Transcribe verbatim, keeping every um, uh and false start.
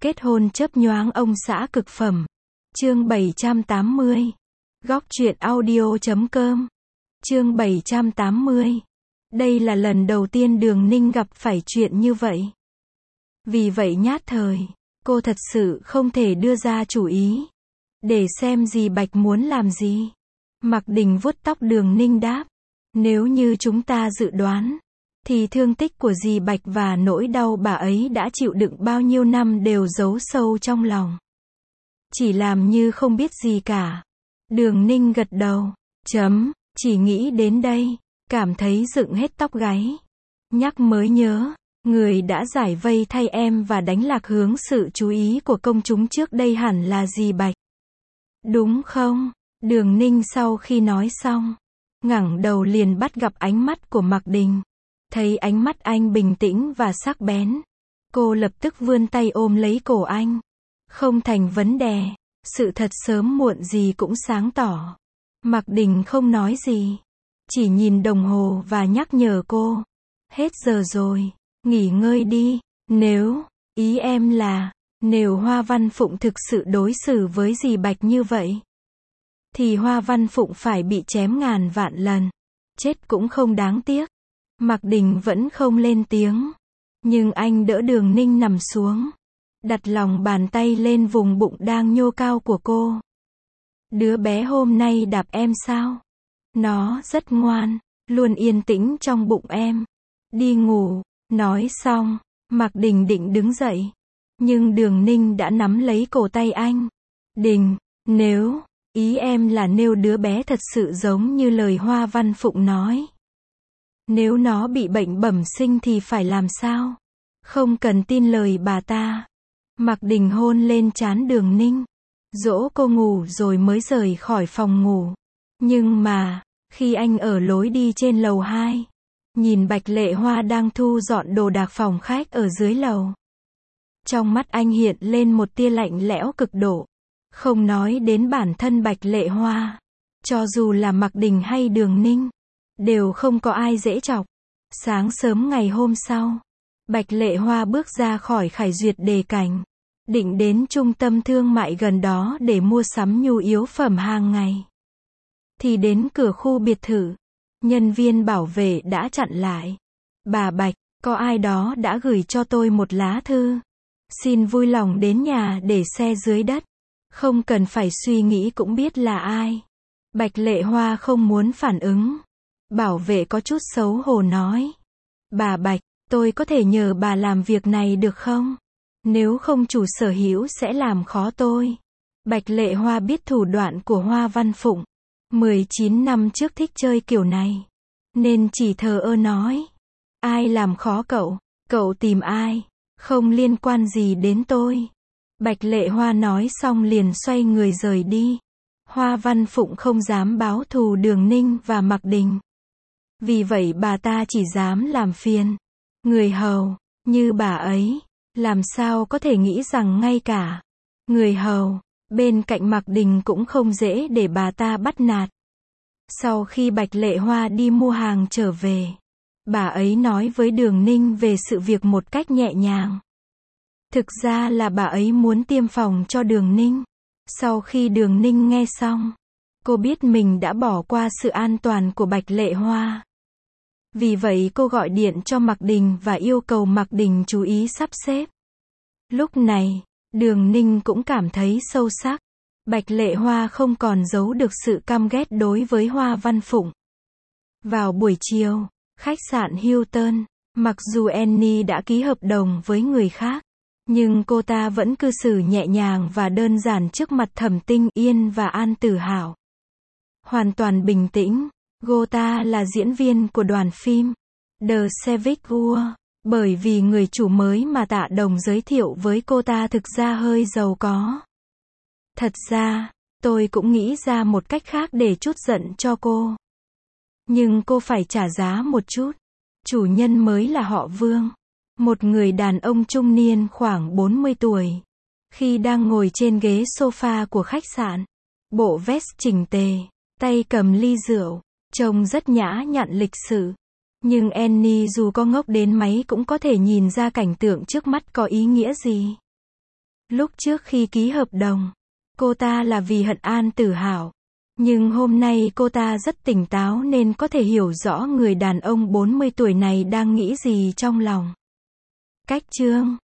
Kết hôn chớp nhoáng ông xã cực phẩm. Chương bảy trăm tám mươi. Góc truyện audio chấm com. Chương bảy trăm tám mươi. Đây là lần đầu tiên Đường Ninh gặp phải chuyện như vậy. Vì vậy nhát thời, cô thật sự không thể đưa ra chủ ý. Để xem dì Bạch muốn làm gì. Mạc Đình vuốt tóc Đường Ninh đáp. Nếu như chúng ta dự đoán, thì thương tích của dì Bạch và nỗi đau bà ấy đã chịu đựng bao nhiêu năm đều giấu sâu trong lòng. Chỉ làm như không biết gì cả. Đường Ninh gật đầu. Chấm, chỉ nghĩ đến đây, cảm thấy dựng hết tóc gáy. Nhắc mới nhớ, người đã giải vây thay em và đánh lạc hướng sự chú ý của công chúng trước đây hẳn là dì Bạch. Đúng không? Đường Ninh sau khi nói xong, ngẩng đầu liền bắt gặp ánh mắt của Mạc Đình. Thấy ánh mắt anh bình tĩnh và sắc bén, cô lập tức vươn tay ôm lấy cổ anh. Không thành vấn đề, sự thật sớm muộn gì cũng sáng tỏ. Mạc Đình không nói gì, chỉ nhìn đồng hồ và nhắc nhở cô. Hết giờ rồi, nghỉ ngơi đi. Nếu, ý em là, nếu Hoa Văn Phụng thực sự đối xử với dì Bạch như vậy, thì Hoa Văn Phụng phải bị chém ngàn vạn lần. Chết cũng không đáng tiếc. Mạc Đình vẫn không lên tiếng. Nhưng anh đỡ Đường Ninh nằm xuống, đặt lòng bàn tay lên vùng bụng đang nhô cao của cô. Đứa bé hôm nay đạp em sao? Nó rất ngoan, luôn yên tĩnh trong bụng em. Đi ngủ. Nói xong, Mạc Đình định đứng dậy. Nhưng Đường Ninh đã nắm lấy cổ tay anh. Đình, nếu, ý em là nếu đứa bé thật sự giống như lời Hoa Văn Phụng nói. Nếu nó bị bệnh bẩm sinh thì phải làm sao? Không cần tin lời bà ta. Mạc Đình hôn lên trán Đường Ninh, dỗ cô ngủ rồi mới rời khỏi phòng ngủ. Nhưng mà, khi anh ở lối đi trên lầu hai, nhìn Bạch Lệ Hoa đang thu dọn đồ đạc phòng khách ở dưới lầu. Trong mắt anh hiện lên một tia lạnh lẽo cực độ. Không nói đến bản thân Bạch Lệ Hoa, cho dù là Mạc Đình hay Đường Ninh, đều không có ai dễ chọc. Sáng sớm ngày hôm sau, Bạch Lệ Hoa bước ra khỏi Khải Duyệt Đề Cảnh, định đến trung tâm thương mại gần đó để mua sắm nhu yếu phẩm hàng ngày. Thì đến cửa khu biệt thự, nhân viên bảo vệ đã chặn lại. Bà Bạch, có ai đó đã gửi cho tôi một lá thư. Xin vui lòng đến nhà để xe dưới đất. Không cần phải suy nghĩ cũng biết là ai. Bạch Lệ Hoa không muốn phản ứng. Bảo vệ có chút xấu hổ nói. Bà Bạch, tôi có thể nhờ bà làm việc này được không? Nếu không chủ sở hữu sẽ làm khó tôi. Bạch Lệ Hoa biết thủ đoạn của Hoa Văn Phụng. mười chín năm trước thích chơi kiểu này. Nên chỉ thờ ơ nói. Ai làm khó cậu? Cậu tìm ai? Không liên quan gì đến tôi. Bạch Lệ Hoa nói xong liền xoay người rời đi. Hoa Văn Phụng không dám báo thù Đường Ninh và Mạc Đình. Vì vậy bà ta chỉ dám làm phiền. Người hầu, như bà ấy, làm sao có thể nghĩ rằng ngay cả người hầu, bên cạnh Mạc Đình cũng không dễ để bà ta bắt nạt. Sau khi Bạch Lệ Hoa đi mua hàng trở về, bà ấy nói với Đường Ninh về sự việc một cách nhẹ nhàng. Thực ra là bà ấy muốn tiêm phòng cho Đường Ninh. Sau khi Đường Ninh nghe xong, cô biết mình đã bỏ qua sự an toàn của Bạch Lệ Hoa. Vì vậy cô gọi điện cho Mạc Đình và yêu cầu Mạc Đình chú ý sắp xếp. Lúc này, Đường Ninh cũng cảm thấy sâu sắc. Bạch Lệ Hoa không còn giấu được sự căm ghét đối với Hoa Văn Phụng. Vào buổi chiều, khách sạn Hilton, mặc dù Annie đã ký hợp đồng với người khác, nhưng cô ta vẫn cư xử nhẹ nhàng và đơn giản trước mặt Thẩm Tinh Yên và An Tử Hảo. Hoàn toàn bình tĩnh. Cô ta là diễn viên của đoàn phim The Civic War, bởi vì người chủ mới mà Tạ Đồng giới thiệu với cô ta thực ra hơi giàu có. Thật ra, tôi cũng nghĩ ra một cách khác để trút giận cho cô. Nhưng cô phải trả giá một chút. Chủ nhân mới là họ Vương, một người đàn ông trung niên khoảng bốn mươi tuổi. Khi đang ngồi trên ghế sofa của khách sạn, bộ vest chỉnh tề, tay cầm ly rượu, trông rất nhã nhặn lịch sự. Nhưng Annie dù có ngốc đến mấy cũng có thể nhìn ra cảnh tượng trước mắt có ý nghĩa gì. Lúc trước khi ký hợp đồng, cô ta là vì hận An Tử Hảo. Nhưng hôm nay cô ta rất tỉnh táo nên có thể hiểu rõ người đàn ông bốn mươi tuổi này đang nghĩ gì trong lòng. Cách chương